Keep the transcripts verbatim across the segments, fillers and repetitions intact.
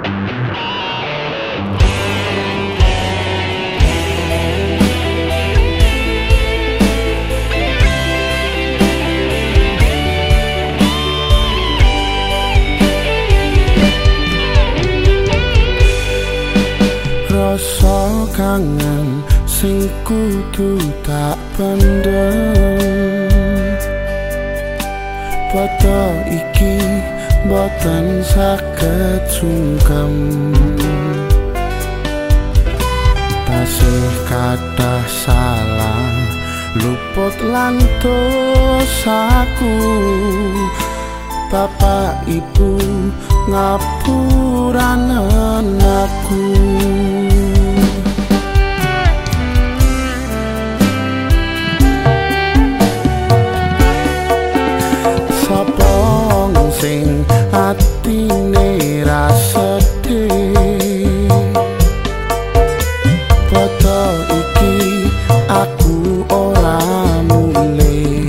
Rasa kangen sing kudu tak pendem, foto iki boten saged sungkem. Tasih kathah salah luput lan dosaku, bapak ibu ngapuranen aku. Sapa sing atine ra sedih, foto iki aku ora mulih.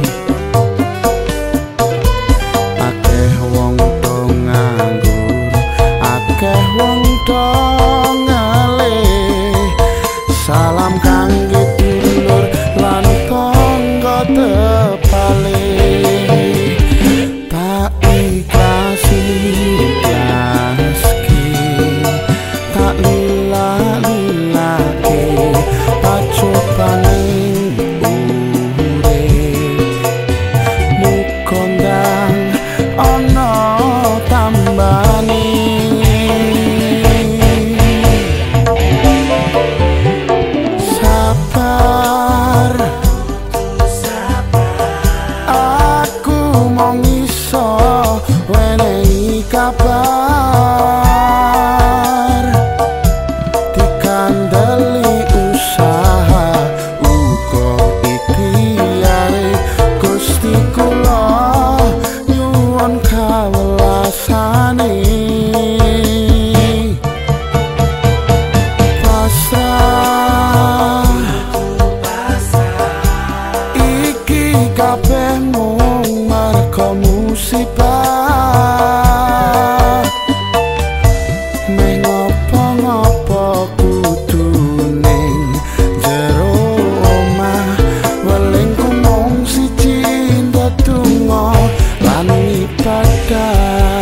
Akeh wong do nganggur, akeh wong do ngelih. Salam kangge dulur lan tangga tepale. Tak ikhlasi ikhlaski, tak lila-lilake pacobaning urip. Mukondang ana tambani, sabar aku mong iso wenehi kabar. Dikandeli usaha uga ikhtiare Gusti kula nyuwun kawelasane. Pasrah iki kabeh mung merga musibah. Meh ngopo-ngopo kudu ning jero omah, welingku mung siji ndedonga lan ibadah.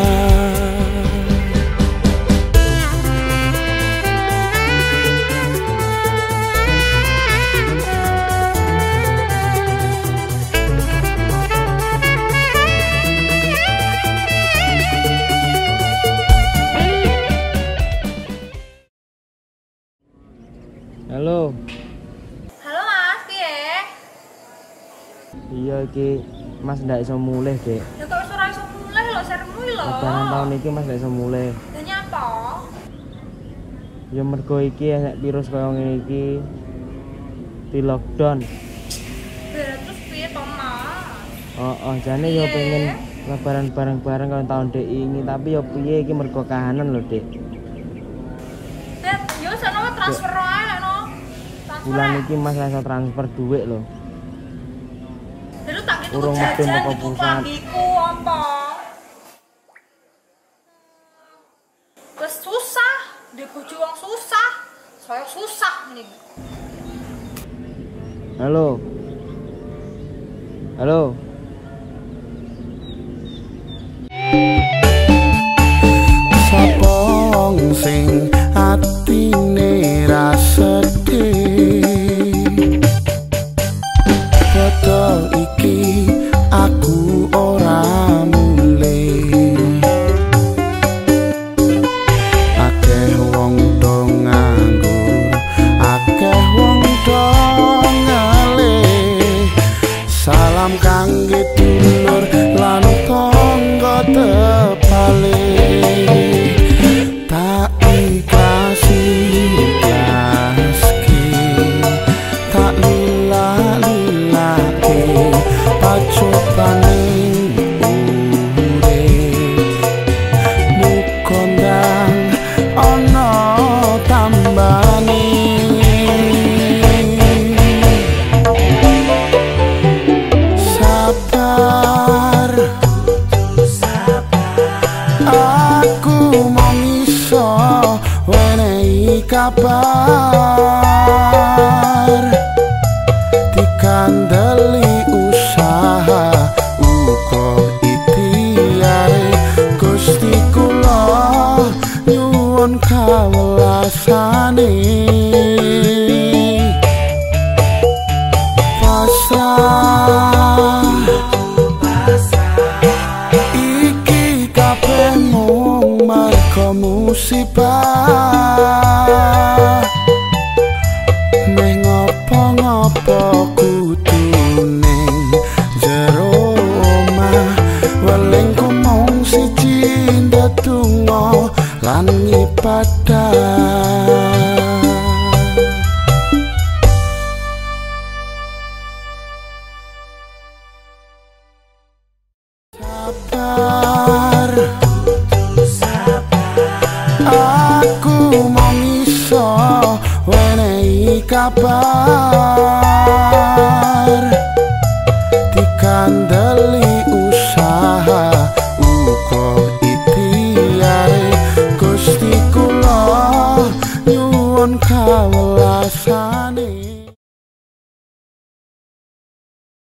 Halo. Halo Mas, piye? Iya iki Mas ndak iso mulih, Dek. Ya kok wis ora iso mulih lho, seremu lho. Lebaran tahun iki Mas ndak iso mulih. Lah nyapa? Ya mergo iki nek virus kaya ngene iki di lockdown. Lah terus piye to, Mas? Oh, oh jane yo pengen lebaran bareng-bareng kaya tahun dek ini, tapi yo piye iki mergo kahanan lho, Dek. Dek, yo sono transfer ae no. Bulan iki Mas iso transfer duit lho. Lalu tak gitu Urung medun jajan teko iku perusahaan. klambiku apa? Wes susah, di bojo wong susah. Saya susah ngene. Halo. Halo. Sapa sing atine ra sedih, foto iki aku ora mulih. Akeh wong do nganggur, akeh wong do ngelih. Salam kangge dulur lan tangga tepale. Tak ikhlasi ikhlaski, tak lila-lilake pacobaning urip. Mukondang ana tambani, sabar aku mong kabar dikandeli usaha uga ikhtiare Gusti kula nyuwun kawelasane pasrah iki kabeh mung marga musibah meh ngopo-ngopo kudu ning jero omah welingku mung siji ndedonga lan ibadah sabar aku mung iso wenehi kabar dikandeli usaha uga ikhtiare Gusti kula nyuwun kawula